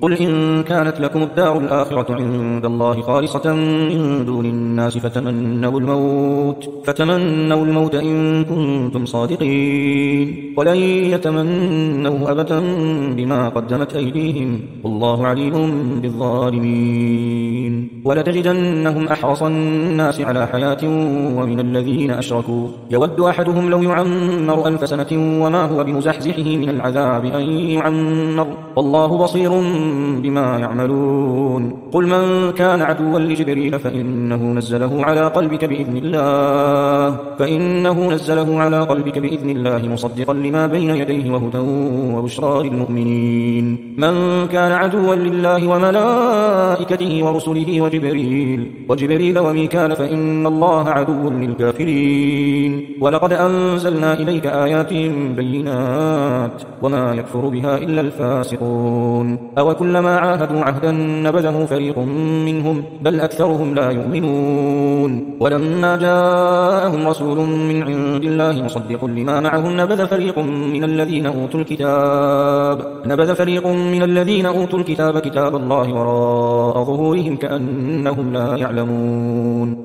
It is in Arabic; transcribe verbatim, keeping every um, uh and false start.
قل إن كانت لكم الدار الآخرة عند الله خالصة من دون الناس فتمنوا الموت فتمنوا الموت إن كنتم صادقين ولن يتمنوه أبدا بما قدمت أيديهم والله عليم بالظالمين ولتجدنهم أحرص الناس على حياة ومن الذين أشركوا يود أحدهم لو يعمر ألف سنة وما هو بمزحزحه من العذاب أن يعمر والله بصير بما يعملون قل من كان عدوا لجبريل فإنه نزله على قلبك بإذن الله فإنه نزله على قلبك بإذن الله مصدقا لما بين يديه وهدى وبشرى للمؤمنين من كان عدوا لله وملائكته ورسله وجبريل وجبريل وميكال فإن الله عدو للكافرين ولقد أنزلنا إليك آيات بينات وما يكفر بها إلا الفاسقون أو كلما عاهدوا عهدا نبذه فريق منهم بل أكثرهم لا يؤمنون ولما جاءهم رسول من عند الله مصدق لما معهم نبذ فريق من الذين أوتوا الكتاب نبذ فريق من الذين أوتوا الكتاب كتاب الله وراء ظهورهم كأنهم لا يعلمون